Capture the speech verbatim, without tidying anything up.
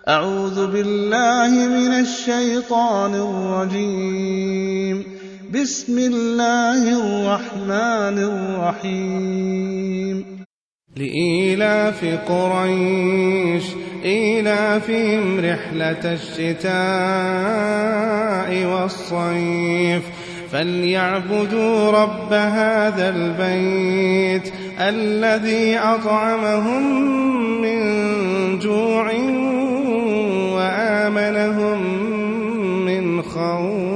أعوذ بالله من الشيطان الرجيم. بسم الله الرحمن الرحيم. لإيلاف قريش إيلافهم رحلة الشتاء والصيف فليعبدوا رب هذا البيت الذي أطعمهم من جوع وآمنهم من خوف.